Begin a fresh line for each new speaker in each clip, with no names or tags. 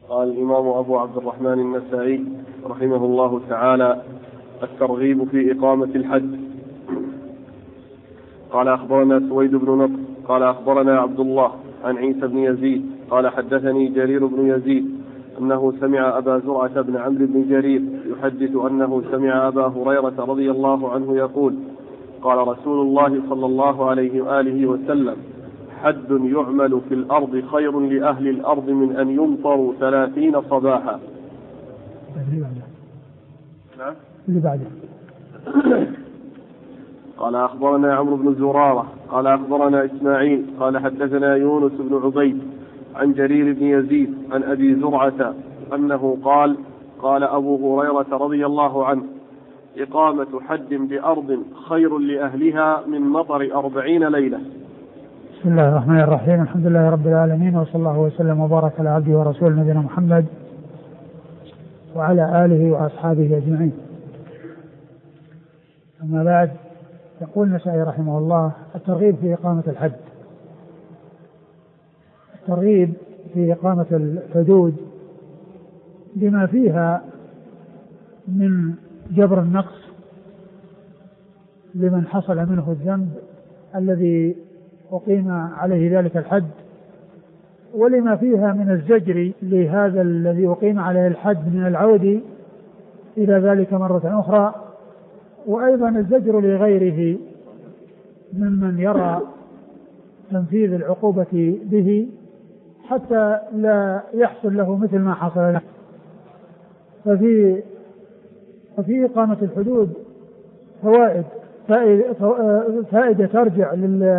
قال الإمام أبو عبد الرحمن النسائي رحمه الله تعالى: الترغيب في إقامة الحد. قال أخبرنا سويد بن نصر قال أخبرنا عبد الله عن عيسى بن يزيد قال حدثني جرير بن يزيد أنه سمع أبا زرعة بن عمرو بن جرير يحدث أنه سمع أبا هريرة رضي الله عنه يقول: قال رسول الله صلى الله عليه وآله وسلم: حد يعمل في الأرض خير لأهل الأرض من أن يمطروا 30 صباحا.
اللي بعده.
قال أخبرنا عمرو بن زرارة قال أخبرنا إسماعيل قال حدثنا يونس بن عبيد عن جرير بن يزيد عن أبي زرعة أنه قال: قال أبو هريرة رضي الله عنه: إقامة حد بأرض خير لأهلها من مطر 40 ليلة.
بسم الله الرحمن الرحيم. الحمد لله رب العالمين، وصلى الله وسلم وبارك على عبده ورسوله نبينا محمد وعلى آله وأصحابه أجمعين. أما بعد، يقول النسائي رحمه الله: الترغيب في إقامة الحد. الترغيب في إقامة الحدود بما فيها من جبر النقص لمن حصل منه الذنب الذي أقيم عليه ذلك الحد، ولما فيها من الزجر لهذا الذي أقيم عليه الحد من العود إلى ذلك مرة أخرى، وأيضا الزجر لغيره ممن يرى تنفيذ العقوبة به حتى لا يحصل له مثل ما حصل له. ففي إقامة الحدود فائدة ترجع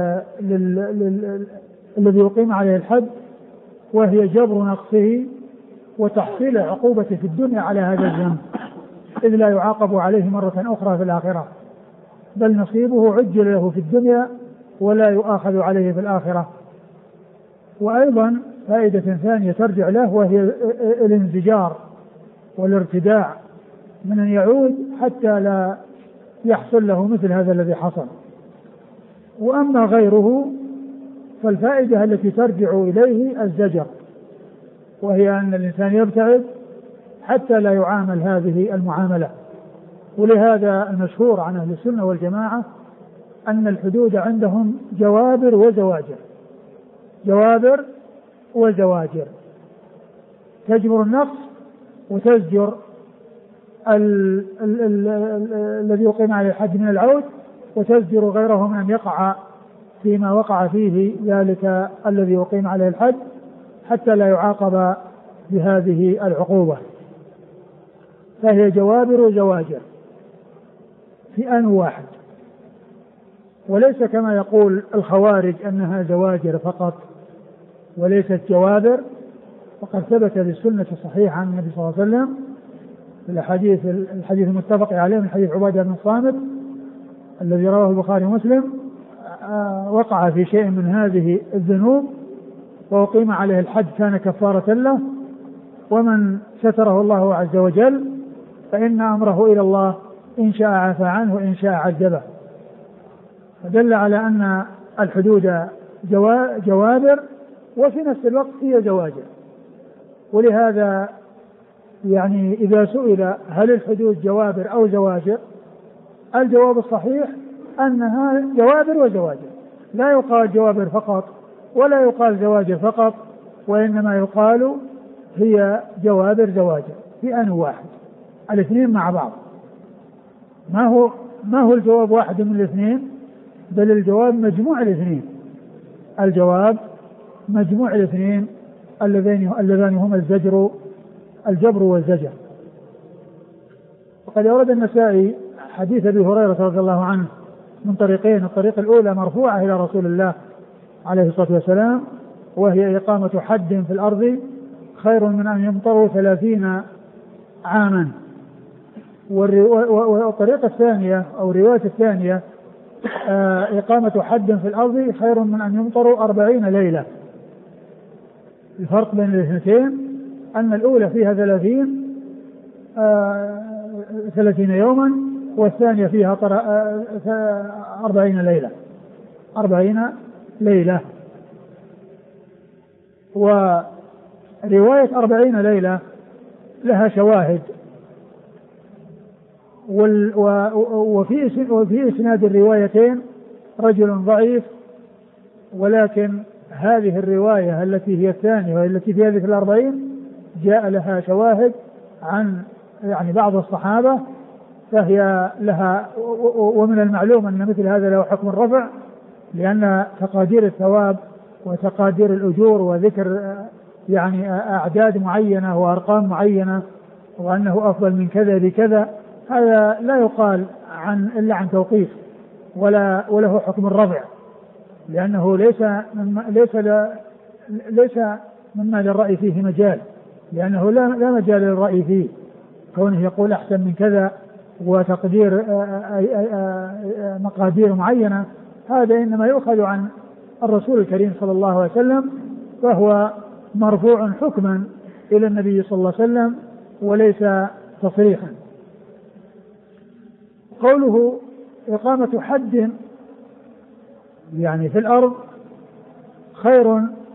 الذي يقيم عليه الحد، وهي جبر نقصه وتحصيل عقوبته في الدنيا على هذا الذنب، إذ لا يعاقب عليه مرة أخرى في الآخرة، بل نصيبه عجل له في الدنيا ولا يؤاخذ عليه في الآخرة. وأيضا فائدة ثانية ترجع له، وهي الانزجار والارتداع من أن يعود حتى لا يحصل له مثل هذا الذي حصل. وأما غيره فالفائدة التي ترجع إليه الزجر، وهي أن الإنسان يبتعد حتى لا يعامل هذه المعاملة. ولهذا المشهور عن أهل السنة والجماعة أن الحدود عندهم جوابر وزواجر. جوابر وزواجر، تجبر النقص وتزجر الذي يقيم عليه الحد من العود، وتزجر غيره من أن يقع فيما وقع فيه ذلك الذي يقيم عليه الحد حتى لا يعاقب بهذه العقوبة. فهي جوابر وزواجر في آن واحد، وليس كما يقول الخوارج أنها زواجر فقط وليست جوابر. وقد ثبت بالسنة الصحيحة عن النبي صلى الله عليه وسلم في الحديث المتفق عليه من حديث عبادة بن الصامت الذي رواه البخاري ومسلم: وقع في شيء من هذه الذنوب وأقيم عليه الحد كان كفارة له، ومن ستره الله عز وجل فإن أمره إلى الله، إن شاء عفى عنه وإن شاء عذبه. فدل على أن الحدود جوابر وفي نفس الوقت هي زواجر. ولهذا يعني إذا سئل هل الحدود جوابر أو زواجر، الجواب الصحيح أنها جوابر وزواجر، لا يقال جوابر فقط ولا يقال زواجر فقط، وإنما يقال هي جوابر زواجر في آن واحد، الاثنين مع بعض. ما هو الجواب واحد من الاثنين، بل الجواب مجموع الاثنين. الجواب مجموع الاثنين اللذان هما الجبر والزجر. وقد أورد النسائي حديث أبي هريرة رضي الله عنه من طريقين: الطريق الأولى مرفوعة إلى رسول الله عليه الصلاة والسلام، وهي إقامة حد في الأرض خير من أن يمطروا 30 عاما. والطريقة الثانية أو الرواية الثانية: إقامة حد في الأرض خير من أن يمطروا 40 ليلة. الفرق بين الاثنتين أن الأولى فيها 30 يوما، والثانية فيها 40 ليلة. 40 ليلة. رواية 40 ليلة لها شواهد، وفي إسناد الروايتين رجل ضعيف، ولكن هذه الرواية التي هي الثانية والتي في هذه 40 جاء لها شواهد عن يعني بعض الصحابة، فهي لها. ومن المعلوم أن مثل هذا له حكم الرفع، لأن تقادير الثواب وتقادير الأجور وذكر يعني أعداد معينة وأرقام معينة وأنه أفضل من كذا بكذا، هذا لا يقال إلا عن توقيف وله حكم الرفع، لأنه ليس مما للرأي فيه مجال، لأنه لا مجال للرأي فيه، كونه يقول أحسن من كذا وتقدير مقادير معينة، هذا إنما يؤخذ عن الرسول الكريم صلى الله عليه وسلم، فهو مرفوع حكما إلى النبي صلى الله عليه وسلم وليس تصريحا. قوله إقامة حد يعني في الأرض خير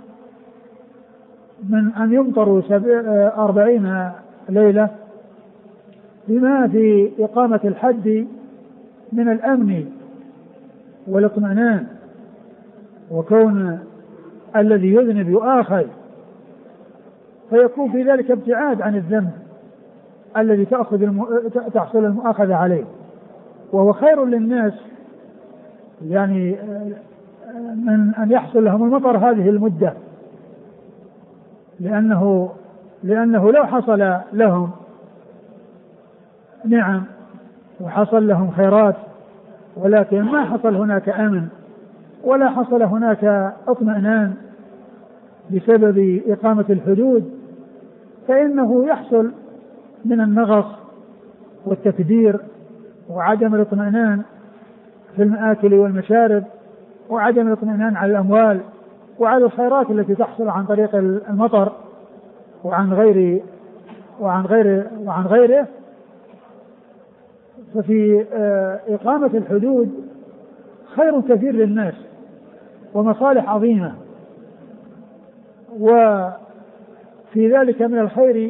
من أن يمطروا 40 ليلة، بما في إقامة الحد من الأمن والاطمئنان، وكون الذي يذنب يؤاخذ، فيكون في ذلك ابتعاد عن الذنب الذي تحصل المؤاخذة عليه، وهو خير للناس يعني من أن يحصل لهم المطر هذه المدة، لأنه لو حصل لهم نعم وحصل لهم خيرات، ولكن ما حصل هناك أمن ولا حصل هناك اطمئنان بسبب إقامة الحدود، فإنه يحصل من النغص والتكدير وعدم الاطمئنان في المآكل والمشارب، وعدم الاطمئنان على الأموال وعلى الخيرات التي تحصل عن طريق المطر وعن غيره. ففي إقامة الحدود خير كثير للناس ومصالح عظيمة، وفي ذلك من الخير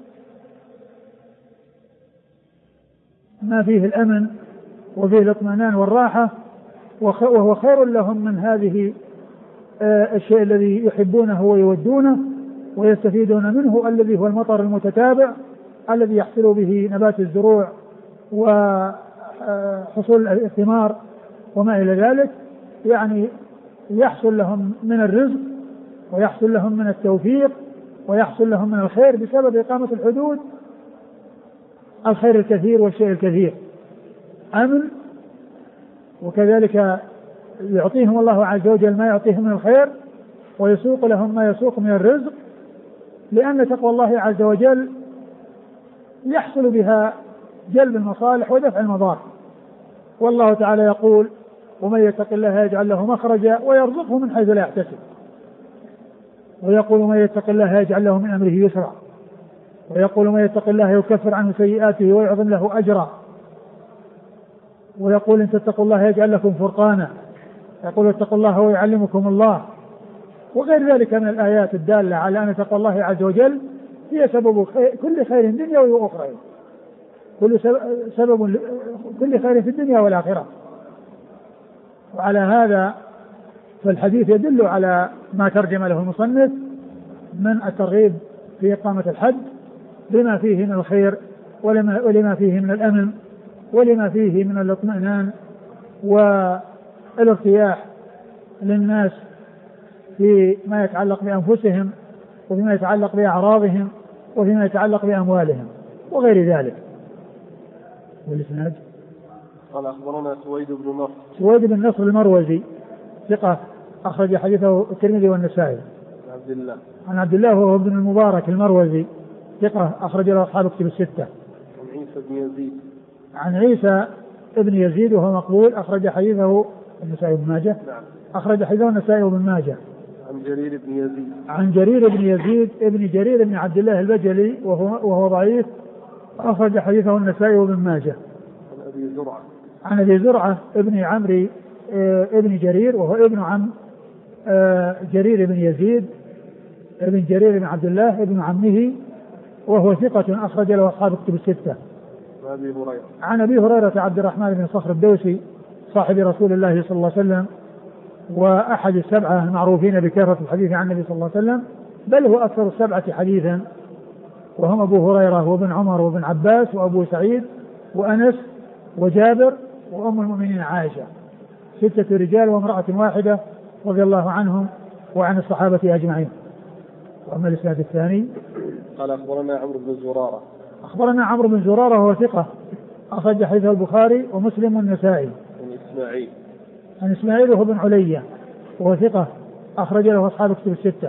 ما فيه الأمن وفيه الاطمئنان والراحة، وهو خير لهم من هذه الشيء الذي يحبونه ويودونه ويستفيدون منه، الذي هو المطر المتتابع الذي يحصل به نبات الزروع وحصول الثمار وما إلى ذلك، يعني يحصل لهم من الرزق ويحصل لهم من التوفيق ويحصل لهم من الخير بسبب إقامة الحدود، الخير الكثير والشيء الكثير، أمن، وكذلك يعطيهم الله عز وجل ما يعطيهم من الخير ويسوق لهم ما يسوق من الرزق، لأن تقوى الله عز وجل يحصل بها جلب المصالح ودفع المضار. والله تعالى يقول: ومن يتق الله يجعل له مخرجا ويرزقه من حيث لا يحتسب، ويقول: من يتق الله يجعل له من أمره يسرا، ويقول: من يتق الله يكفر عنه سيئاته ويعظم له أجرا، ويقول: إن تتقوا الله يجعل لكم فرقانا، يقول: اتقوا الله ويعلمكم الله، وغير ذلك من الآيات الدالة على أن تقوى الله عز وجل هي سبب كل خير دنيا وأخرى، سبب كل خير في الدنيا والآخرة. وعلى هذا فالحديث يدل على ما ترجم له المصنف من الترغيب في إقامة الحد لما فيه من الخير ولما فيه من الأمن ولما فيه من الاطمئنان والارتياح للناس فيما يتعلق بأنفسهم وفيما يتعلق بأعراضهم وفيما يتعلق بأموالهم وغير ذلك. والإسناد
قال: أخبرنا سويد بن نصر
المروزي ثقة أخرج حديثه الترمذي والنسائي. عن عبد الله وهو ابن المبارك المروزي ثقة أخرج له أصحاب كتب الستة. عن عيسى ابن يزيد وهو مقبول أخرج حديثه النسائي بن ماجه. أخرج حديثه النسائي بن ماجه. عن جرير بن يزيد ابن جرير بن عبد الله البجلي وهو ضعيف أخرج حديثه النسائي بن ماجه. عن أبي زرعة ابن عمرو ابن جرير وهو ابن عم جرير بن يزيد ابن جرير بن عبد الله ابن عمه وهو ثقة أخرج له أصحاب الكتب الستة. عن أبي هريرة عبد الرحمن بن صخر الدوسي صاحب رسول الله صلى الله عليه وسلم وأحد السبعة المعروفين بكثرة الحديث عن النبي صلى الله عليه وسلم، بل هو أكثر السبعة حديثا، وهم أبو هريرة وابن عمر وابن عباس وأبو سعيد وأنس وجابر وأم المؤمنين عائشة، 6 رجال وامرأة واحدة رضي الله عنهم وعن الصحابة أجمعين. وأما الإسناد الثاني
قال أخبرنا عمرو بن زرارة.
أخبرنا عمرو بن زرارة وهو ثقة أخرج حديث البخاري ومسلم والنسائي. عن إسماعيل وهو بن علية وهو ثقة أخرج له أصحاب الكتب الستة.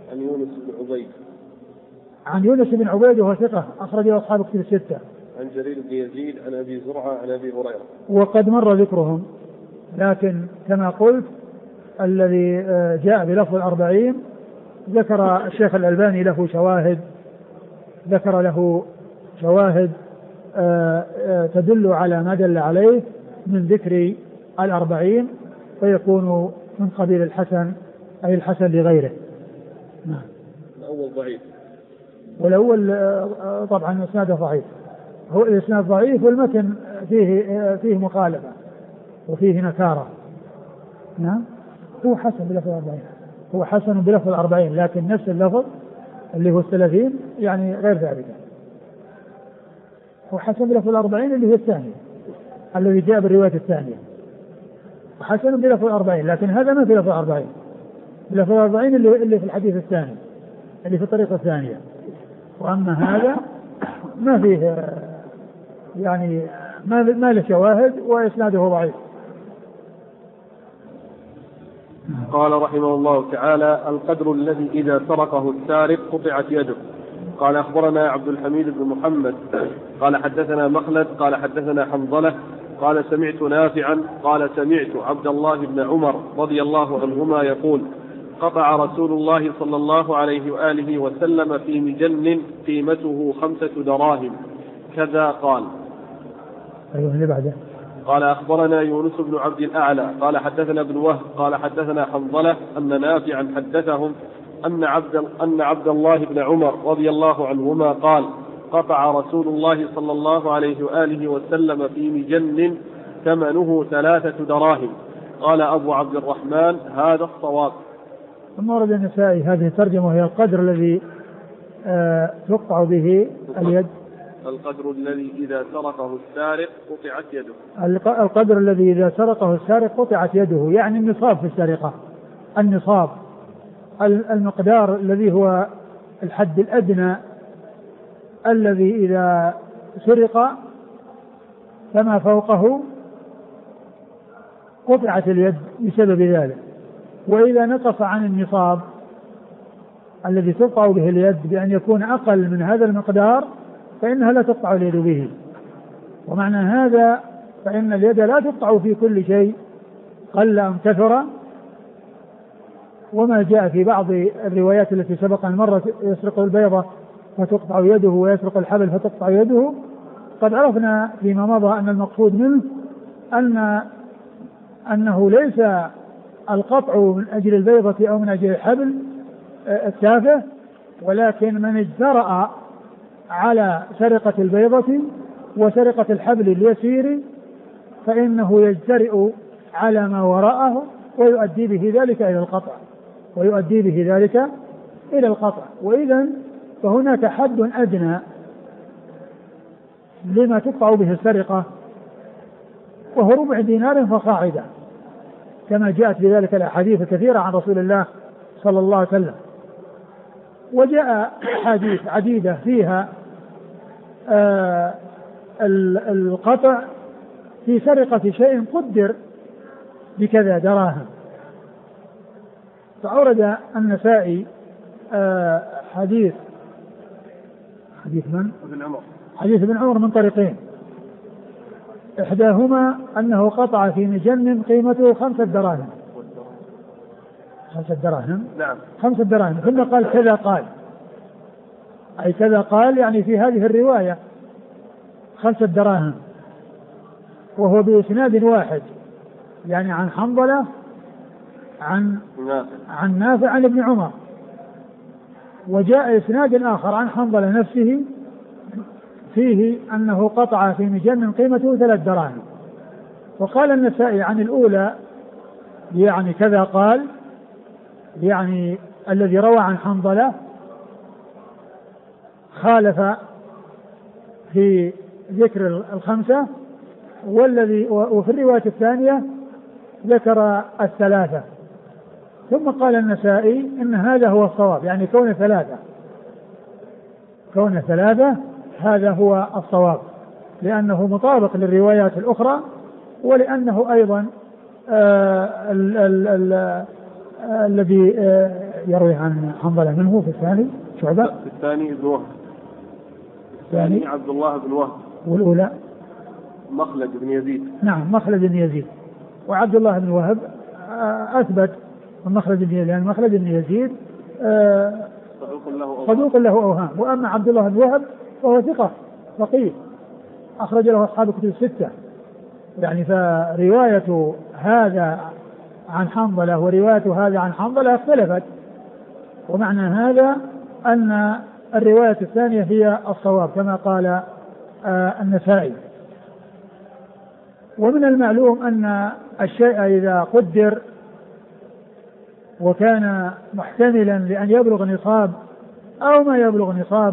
عن يونس بن عبيد وهو ثقة أخرج له أصحاب الكتب الستة.
عن جرير بن يزيد عن أبي زرعة عن أبي هريرة.
وقد مر ذكرهم، لكن كما قلت الذي جاء بلفظ 40 ذكر الشيخ الألباني له شواهد، ذكر له شواهد تدل على ما دل عليه من ذكر 40، فيكون من قبيل الحسن أي الحسن لغيره.
الأول ضعيف،
والأول طبعا إسناده ضعيف، هو الإسناد ضعيف والمتن فيه مخالفة وفيه نكارة. نعم هو حسن بلفظ 40، هو حسن بلفظ 40، لكن نفس اللفظ اللي هو 30 يعني غير ذلك. هو حسن بلفظ 40 اللي هي الثانية الذي جاء بالرواية الثانية، وحسن بلفظ 40، لكن هذا ما في لفظ 40، بلفظ 40 اللي في الحديث الثاني اللي في الطريقة الثانية. وأما هذا ما فيه يعني ما له شواهد وإسناده ضعيف.
قال رحمه الله تعالى: القدر الذي إذا سرقه السارق قطعت يده. قال أخبرنا عبد الحميد بن محمد قال حدثنا مخلد قال حدثنا حنظلة قال سمعت نافعا قال سمعت عبد الله بن عمر رضي الله عنهما يقول: قطع رسول الله صلى الله عليه وآله وسلم في مجن قيمته 5 دراهم كذا قال.
أيوه اللي بعده.
قال أخبرنا يونس بن عبد الأعلى قال حدثنا ابن وهب قال حدثنا حنظلة أن نافعا حدثهم أن عبد الله بن عمر رضي الله عنهما قال: قطع رسول الله صلى الله عليه وآله وسلم في مجن ثمنه 3 دراهم. قال أبو عبد الرحمن: هذا الصواب.
ثم ورد النسائي هذه الترجمة وهي القدر الذي تقطع به اليد.
القدر الذي إذا سرقه السارق قطعت يده.
القدر الذي إذا سرقه السارق قطعت يده، يعني النصاب في السرقة، النصاب المقدار الذي هو الحد الأدنى الذي إذا سرق فما فوقه قطعت اليد بسبب ذلك. وإذا نقص عن النصاب الذي تقطع به اليد بأن يكون أقل من هذا المقدار فإنها لا تقطع اليد به. ومعنى هذا فإن اليد لا تقطع في كل شيء قل أم كثر. وما جاء في بعض الروايات التي سبق أن مرت يسرق البيضة فتقطع يده ويسرق الحبل فتقطع يده، قد عرفنا فيما مضى أن المقصود منه أنه ليس القطع من أجل البيضة أو من أجل الحبل التافه، ولكن من اجترأ على سرقة البيضة وسرقة الحبل اليسير فإنه يجترئ على ما وراءه ويؤدي به ذلك إلى القطع. وإذا فهناك حد أدنى لما تقطع به السرقة وهو 4 دينار فصاعدا، كما جاءت بذلك الأحاديث الكثيرة عن رسول الله صلى الله عليه وسلم. وجاء أحاديث عديدة فيها القطع في سرقة شيء قدر بكذا دراهم. فأورد النسائي حديث من؟ حديث ابن عمر من طريقين، إحداهما أنه قطع في مجن قيمته 5 دراهم. 5 دراهم؟
نعم
5 دراهم. ثم قال كذا قال، أي كذا قال يعني في هذه الرواية 5 دراهم، وهو بإسناد واحد، يعني عن حنظلة عن نافع عن ابن عمر. وجاء إسناد آخر عن حنظلة نفسه فيه أنه قطع في مجن قيمته 3 دراهم. وقال النسائي عن الأولى يعني كذا قال، يعني الذي روى عن حنظلة خالف في ذكر الخمسة، وفي الرواية الثانية ذكر 3. ثم قال النسائي إن هذا هو الصواب، يعني كون 3 هذا هو الصواب، لأنه مطابق للروايات الأخرى، ولأنه أيضا الذي يروي عن حنظلة منه في الثاني شعبة،
في الثاني ابن وهب، الثاني عبد الله بن وهب،
والأولى
مخلد بن يزيد.
نعم مخلد بن يزيد. وعبد الله بن وهب أثبت مخلد بن يزيد، لأن مخلد بن يزيد صدوق له أوهام. وأما عبد الله بن وهب فهو ثقة فقيه أخرج له أصحاب الكتب 6. يعني فرواية هذا عن حنظلة ورواية هذا عن حنظلة اختلفت، ومعنى هذا أن الرواية الثانية هي الصواب كما قال النسائي. ومن المعلوم أن الشيء إذا قدر وكان محتملا لأن يبلغ نصاب أو ما يبلغ نصاب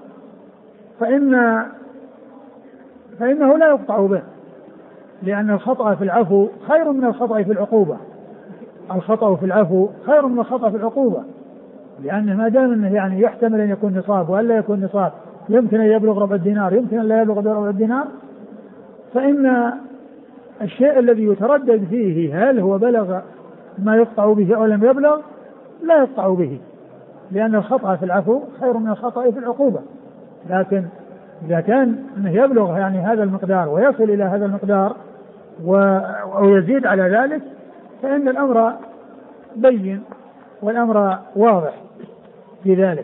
فإنه لا يقطع به، لأن الخطأ في العفو خير من الخطأ في العقوبة. الخطأ في العفو خير من الخطأ في العقوبة، لأنه ما دام أنه يعني يحتمل أن يكون نصاب وألا يكون نصاب، يمكن أن يبلغ ربع الدينار، يمكن أن لا يبلغ ربع الدينار، فإن الشيء الذي يتردد فيه هل هو بلغ ما يقطع به أو لم يبلغ لا يقطع به، لأن الخطأ في العفو خير من الخطأ في العقوبة. لكن إذا كان أنه يبلغ يعني هذا المقدار ويصل إلى هذا المقدار أو يزيد على ذلك، فإن الأمر بين والأمر واضح في ذلك.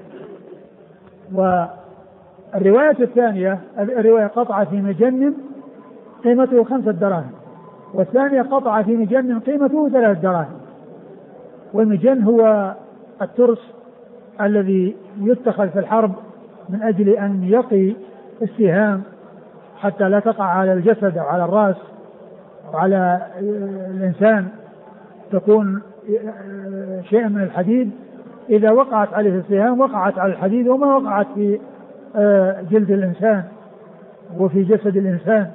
والرواية الثانية الرواية قطع في مجن قيمته 5 دراهم، والثانية قطع في مجن قيمته 3 دراهم. والمجن هو الترس الذي يتخذ في الحرب من أجل أن يقي السهام حتى لا تقع على الجسد أو على الرأس أو على الإنسان، تكون شيء من الحديد إذا وقعت عليه السهام وقعت على الحديد وما وقعت في جلد الإنسان وفي جسد الإنسان،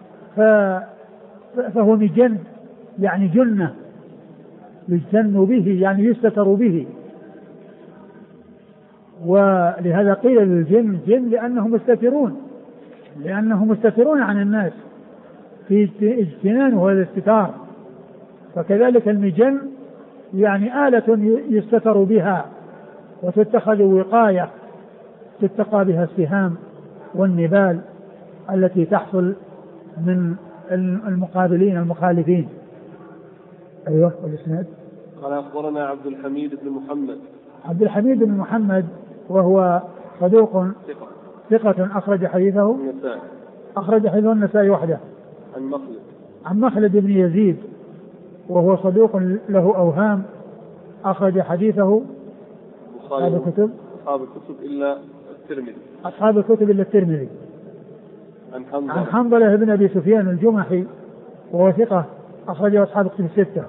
فهو مجن يعني جنة يجتن به يعني يستتر به. ولهذا قيل للجن جن لأنهم مستترون عن الناس في اجتنانه والاستتار. فكذلك المجن يعني آلة يستتر بها وتتخذ وقاية تتقى بها السهام والنبال التي تحصل من المقابلين المخالفين. أيوة والإسناد.
قال أخبرنا عبد الحميد بن محمد.
عبد الحميد بن محمد وهو صدوق ثقة أخرج حديثه
النسائي.
أخرج حديثه النسائي وحده. عن مخلد بن يزيد وهو صدوق له أوهام أخرج حديثه أصحاب الكتب
إلا الترمذي.
أصحاب الكتب إلا الترمذي. عن حنظلة بن أبي سفيان الجمحي وهو ثقة أخرجه أصحاب الكتب 6.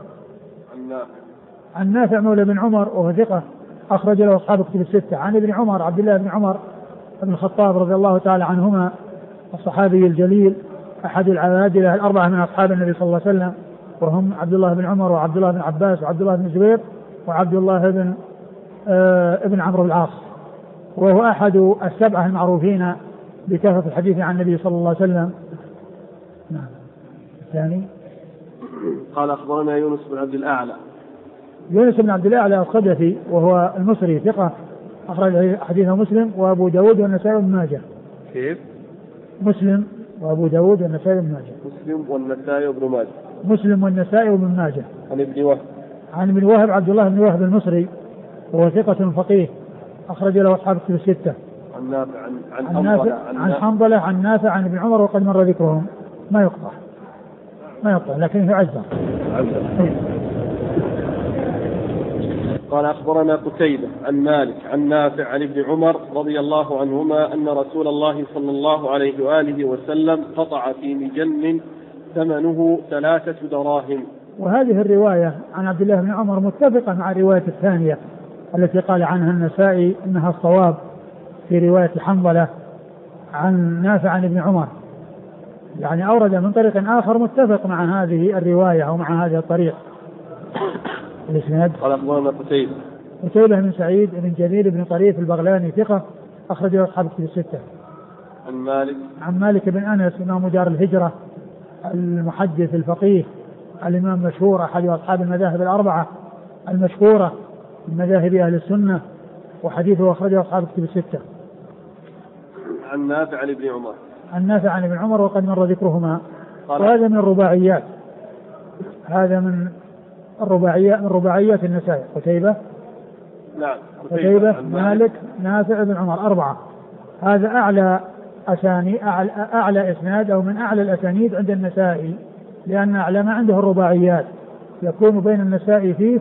عن نافع مولى بن عمر وهو ثقة أخرج له أصحاب الكتب 6. عن ابن عمر عبد الله بن عمر بن الخطاب رضي الله تعالى عنهما الصحابي الجليل أحد العبادلة 4 من أصحاب النبي صلى الله عليه وسلم، وهم عبد الله بن عمر وعبد الله بن عباس وعبد الله بن الزبير وعبد الله بن ابن عمرو بن العاص، وهو أحد 7 المعروفين بكثرة الحديث عن النبي صلى الله عليه وسلم. نعم. الثاني
قال أخبرنا يونس بن عبد الأعلى.
يونس بن عبد الأعلى الصدفي وهو المصري ثقة أخرج حديثه مسلم وأبو داود والنسائي وابن ماجه.
كيف؟
مسلم وأبو داود والنسائي وابن ماجه. مسلم والنسائي وابن ماجه. عن ابن وهب عبد الله بن وهب المصري وهو ثقة فقيه أخرج له أصحاب الكتب 6. عن حنظلة عن نافع عن ابن عمر وقد مر ذكرهم. ما يقطع لكنه عزة.
قال أخبرنا قتيبة عن مالك عن نافع عن ابن عمر رضي الله عنهما أن رسول الله صلى الله عليه وآله وسلم قطع في مجن ثمنه 3 دراهم.
وهذه الرواية عن عبد الله بن عمر متفقة مع الرواية الثانية التي قال عنها النسائي أنها الصواب في رواية حنظلة عن نافع عن ابن عمر، يعني أورد من طريق آخر متفق مع هذه الرواية أو مع هذا الطريق. الإسناد
قال أخبرنا
قتيبة بن سعيد بن جميل بن طريف البغلاني ثقة أخرجه أصحاب الكتب الستة.
عن
مالك بن أنس إمام دار الهجرة المحدث الفقيه الإمام مشهور أحد أصحاب المذاهب الأربعة المشهورة من مذاهب أهل السنة، وحديثه أخرجه أصحاب الكتب الستة.
عن نافع عن ابن عمر.
عن نافع عن ابن عمر وقد مر ذكرهما. وهذا من الرباعيات، هذا من رباعيات النسائي. قتيبة مالك نافع بن عمر 4. هذا أعلى إسناد أو من أعلى الأسانيد عند النسائي، لأن أعلى ما عنده الرباعيات يكون بين النسائي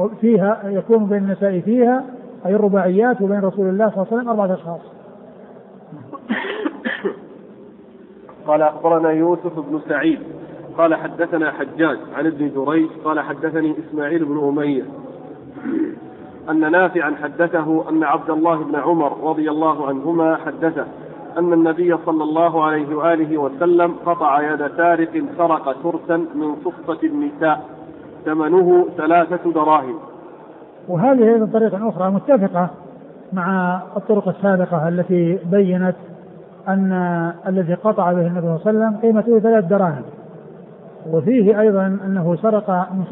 فيها أي الرباعيات وبين رسول الله صلى الله عليه وسلم 4 أشخاص.
قال أخبرنا يوسف بن سعيد قال حدثنا حجاج عن ابن جريج قال حدثني إسماعيل بن أمية أن نافعا حدثه أن عبد الله بن عمر رضي الله عنهما حدثه أن النبي صلى الله عليه وآله وسلم قطع يد سارق سرق ترسا من صفة النساء ثمنه 3 دراهم.
وهذه أيضا طريقة أخرى متفقة مع الطرق السابقة التي بينت أن الذي قطع به النبي صلى الله عليه وسلم قيمته 3 دراهم. وفيه أيضا أنه سرق من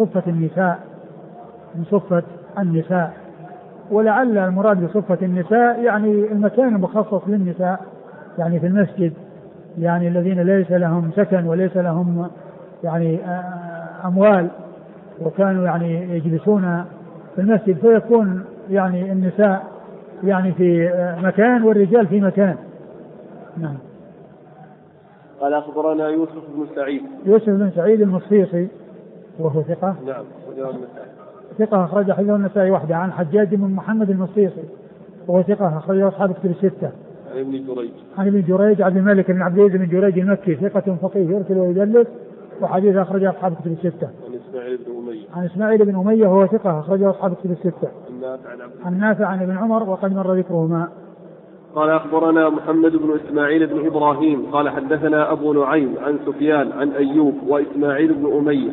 صفة النساء، ولعل المراد بصفة النساء يعني المكان المخصص للنساء، يعني في المسجد، يعني الذين ليس لهم سكن وليس لهم يعني أموال وكانوا يعني يجلسون في المسجد، فيكون يعني النساء يعني في مكان والرجال في مكان. نعم.
قال أخبرنا يوسف بن
سعيد المصيصي وهو ثقة.
نعم.
ثقة أخرج حديث النسائي وحده. عن حجاج بن محمد المصيصي وهو ثقة أخرج أصحاب الكتب الستة. عن ابن جريج عبد الملك بن عبد العزيز بن جريج المكي ثقة فقيه يرسل ويدلس وحديث أخرج أصحاب الكتب الستة. عن إسماعيل بن أمية وهو ثقة أخرج أصحاب الكتب الستة. عن نافع عن ابن عمر وقد مر ذكرهما.
قال أخبرنا محمد بن إسماعيل بن إبراهيم قال حدثنا أبو نعيم عن سفيان عن أيوب وإسماعيل بن أمية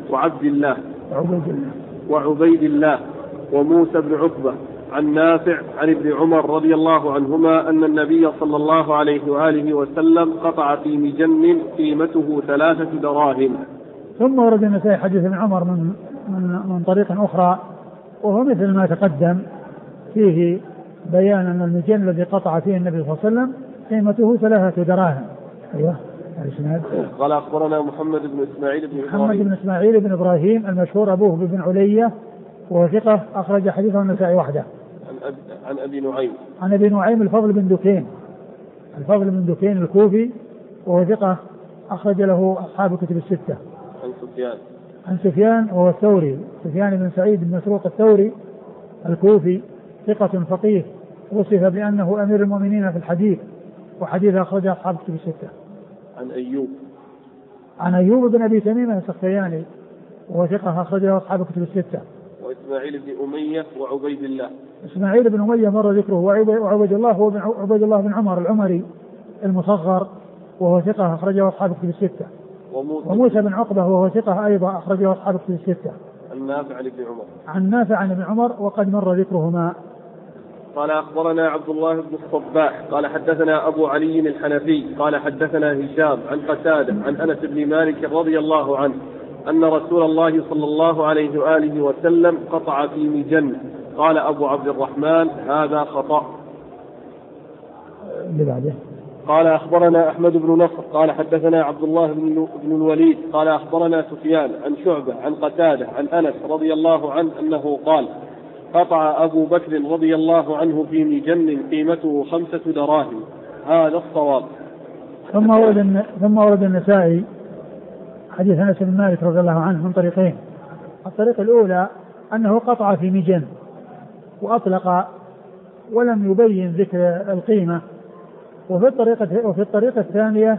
وعبيد الله وموسى بن عقبة عن نافع عن ابن عمر رضي الله عنهما أن النبي صلى الله عليه وآله وسلم قطع في مجن قيمته 3 دراهم.
ثم ورد النسائي حديث ابن عمر من طريق أخرى وهو مثل ما تقدم، فيه بيان أن المجن الذي قطع فيه النبي صلى الله عليه وسلم قيمته 3 دراهم. أيوه.
قال أخبرنا محمد بن
إسماعيل بن إبراهيم المشهور أبوه بن علية وهو ثقة أخرج حديثه النسائي وحده. عن أبي نعيم الفضل بن دكين الكوفي وهو ثقة أخرج له أصحاب الكتب الستة. عن سفيان وهو الثوري، سفيان بن سعيد بن مسروق الثوري الكوفي ثقة فقيه وصف بأنه أمير المؤمنين في الحديث وحديث أخرج أصحاب الكتب الستة. عن أيوب بن أبي تميمة السختياني وهو ثقة أخرجه أصحاب الكتب الستة.
وإسماعيل بن أمية وعبيد الله.
إسماعيل بن أمية مر ذكره. وعبيد الله هو عبيد الله بن عمر العمري المصغر وهو ثقة أخرجه أصحاب الكتب الستة. وموسى بن عقبة وهو ثقة أيضا أخرجه أصحاب الكتب الستة. عن نافع عن ابن عمر وقد مر ذكرهما.
قال أخبرنا عبد الله بن الصباح قال حدثنا أبو علي الحنفي قال حدثنا هشام عن قتادة عن أنس بن مالك رضي الله عنه أن رسول الله صلى الله عليه وآله وسلم قطع في مجن. قال أبو عبد الرحمن هذا خطأ. قال أخبرنا أحمد بن نصر قال حدثنا عبد الله بن الوليد قال أخبرنا سفيان عن شعبة عن قتادة عن أنس رضي الله عنه أنه قال قطع أبو بكر رضي الله عنه في مجن قيمته 5 دراهم. هذا الصواب.
ثم ورد النسائي حديث أنس بن مالك رضي الله عنه من طريقين. الطريق الأولى أنه قطع في مجن وأطلق ولم يبين ذكر القيمة. وفي الطريقة الثانية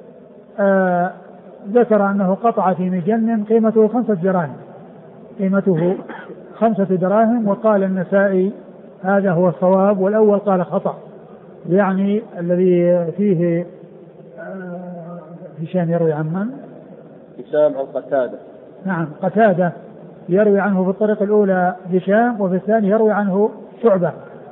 ذكر أنه قطع في مجن قيمته 5 دراهم، قيمته 5 دراهم، وقال النسائي هذا هو الصواب، والأول قال خطأ، يعني الذي فيه هشام يروي عن من؟
هشام عن قتادة.
نعم قتادة يروي عنه في الطريقة الأولى هشام، وفي الثانية يروي عنه شعبة،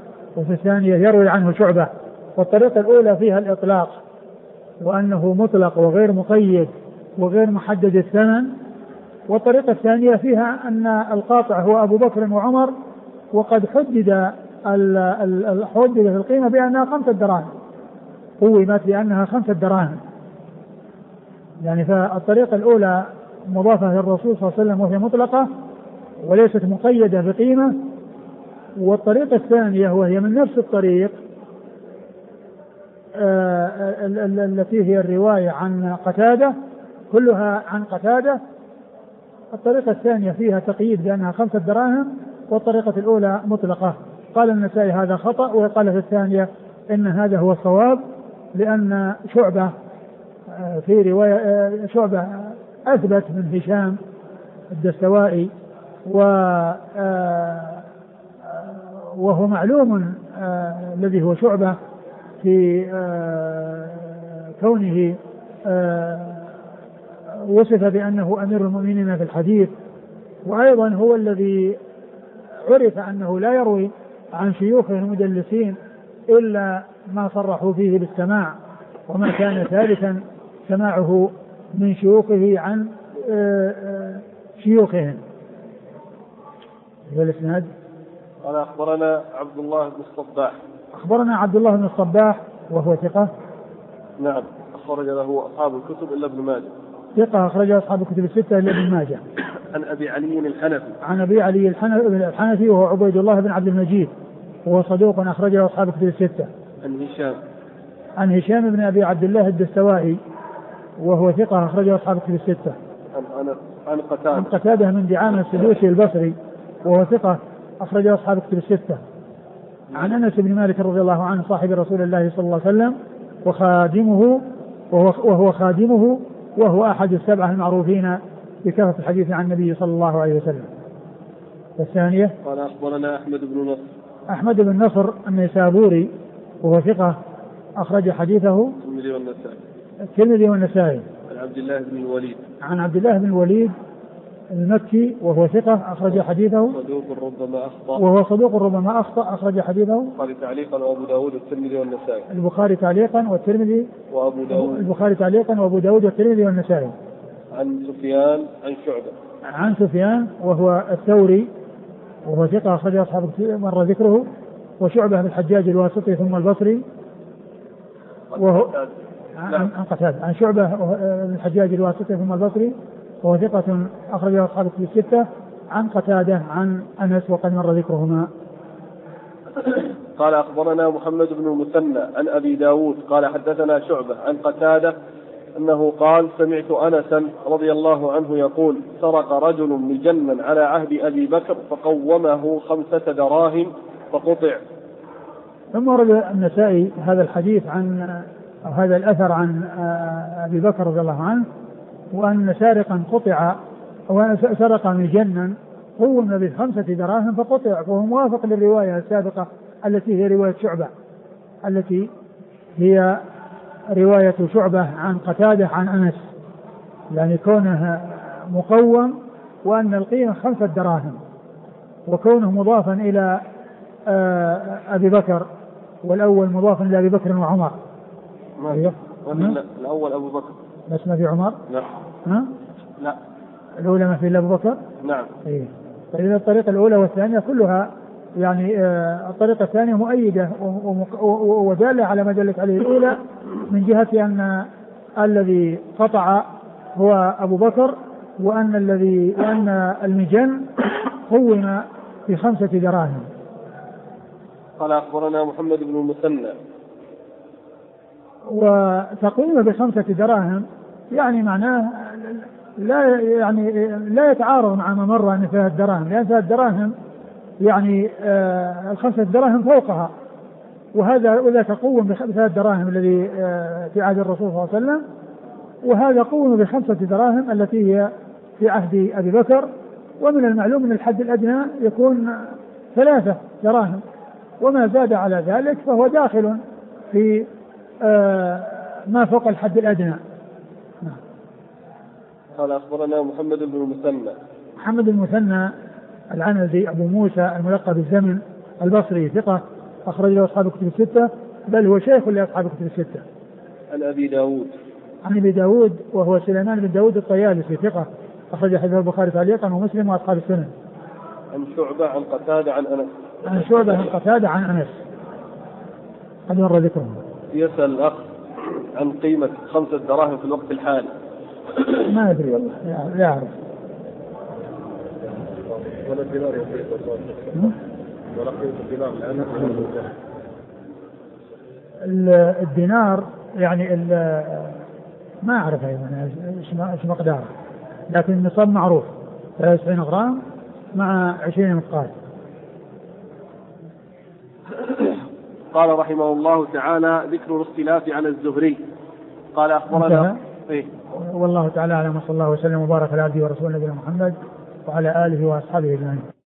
والطريقة الأولى فيها الإطلاق وأنه مطلق وغير مقيد وغير محدد الثمن، والطريقة الثانية فيها أن القاطع هو أبو بكر وعمر، وقد حدد في القيمة بأنها 5 دراهم، قومت بأنها 5 دراهم. يعني فالطريقة الأولى مضافة للرسول صلى الله عليه وسلم وهي مطلقة وليست مقيدة بقيمة، والطريقة الثانية وهي من نفس الطريق التي هي الرواية عن قتادة، كلها عن قتادة. الطريقة الثانية فيها تقييد بأنها 5 دراهم، والطريقة الأولى مطلقة. قال النسائي هذا خطأ، وقال في الثانية إن هذا هو الصواب، لأن شعبة في رواية شعبة أثبت من هشام الدستوائي، وهو معلوم الذي هو شعبة في كونه وصف بأنه أمير المؤمنين في الحديث، وأيضا هو الذي عرف أنه لا يروي عن شيوخه المدلسين إلا ما صرحوا فيه بالسماع، وما كان ثالثا سماعه من شيوخه عن شيوخهم. والإسناد
قال أخبرنا عبد الله بن
الصباح وهو ثقة.
نعم أخرج له أصحاب الكتب إلا ابن ماجه.
ثقة أخرج أصحاب الكتب الستة إلا ابن ماجه.
عن أبي علي الحنفي.
عن أبي علي الحنفي وهو عبيد الله بن عبد المجيد، وهو صدوق أخرجه أصحاب الكتب الستة. عن هشام بن أبي عبد الله الدستوائي وهو ثقة أخرجه أصحاب الكتب الستة. عن قتادة من دعامة السدوسي البصري وهو ثقة أخرجه أصحاب الكتب الستة. عن أنس بن مالك رضي الله عنه صاحب رسول الله صلى الله عليه وسلم وهو خادمه وهو أحد السبعة المعروفين بكثرة الحديث عن النبي صلى الله عليه وسلم. الثانية
قال أخبرنا
أحمد بن نصر النيسابوري وهو ثقة أخرج حديثه الترمذي والنسائي. عن عبد الله بن الوليد المكي وهو ثقة أخرج حديثه. صدوق ربما أخطأ أخرج حديثه
البخاري تعليقا وأبو داود والترمذي والنسائي.
البخاري تعليقا وأبو داود والترمذي والنسائي. عن سفيان وهو الثوري وهو ثقة أخرج أصحاب مر ذكره. وشعبة بن الحجاج الواسطي ثم البصري وهو عن قتادة. عن شعبة بن الحجاج الواسطي ثم البصري وهو ثقة أخرجه أصحاب الكتب الستة. عن قتادة عن أنس وقد مر ذكرهما.
قال أخبرنا محمد بن المثنى عن أبي داود قال حدثنا شعبة عن قتادة أنه قال سمعت أنسا رضي الله عنه يقول سرق رجل مجنا على عهد أبي بكر فقومه 5 دراهم فقطع.
ثم ورد النسائي هذا الحديث عن هذا الأثر عن أبي بكر رضي الله عنه، وأن سارقا قطع وسرق مجنا قوم ب5 دراهم فقطع، وهو موافق للرواية السابقة التي هي رواية شعبة، التي هي رواية شعبة عن قتادة عن أنس، يعني كونه مقوم وأن القيمة 5 دراهم، وكونه مضافا إلى أبي بكر، والأول مضافا إلى أبي بكر وعمر.
الأول أبو بكر
بس ما في عمر.
لا
الأولى ما في إلا أبو بكر.
نعم.
فإذا الطريقة الأولى والثانية كلها يعني الطريقة الثانية مؤيدة ودالة على ما دلت عليه الأولى، من جهة أن الذي قطع هو أبو بكر، وأن المجن قوم ب5 دراهم.
قال أخبرنا محمد بن المثنى.
وتقويمه ب5 دراهم يعني معناه لا يتعارض مع ما مر أن فيها الدراهم، لأن فيها الدراهم يعني 5 دراهم فوقها، وذاك قوم ب3 دراهم الذي في عهد الرسول صلى الله عليه وسلم، وهذا قوم ب5 دراهم التي هي في عهد أبي بكر. ومن المعلوم أن الحد الأدنى يكون 3 دراهم، وما زاد على ذلك فهو داخل في ما فوق الحد الأدنى.
قال أخبرنا محمد بن المثنى.
محمد المثنى العنزي أبو موسى الملقب بالزمن البصري ثقة أخرج له أصحاب الكتب الستة، بل هو شيخ لأصحاب الكتب الستة.
عن أبي داود.
عن أبي داود وهو سليمان بن داود الطيالسي ثقة أخرج حديث البخاري تعليقا ومسلم وأصحاب السنن.
عن شعبة عن قتادة عن أنس.
عن شعبة عن قتادة عن أنس قد مر ذكرهم.
يسأل الأخ عن قيمة 5 دراهم في الوقت الحالي.
ما أدري والله لا أعرف.
ولا الدينار ولا قيمة الدينار الآن.
الدينار يعني ما أعرف أيضا إيش مقداره، لكن النصاب معروف 93 غرام مع 20 مثقال.
قال رحمه الله تعالى: ذكر الاختلاف على الزهري. قال أخبرنا
والله تعالى أعلم، وصلى الله وسلم وبارك على عبده ورسوله نبينا محمد وعلى آله وأصحابه أجمعين.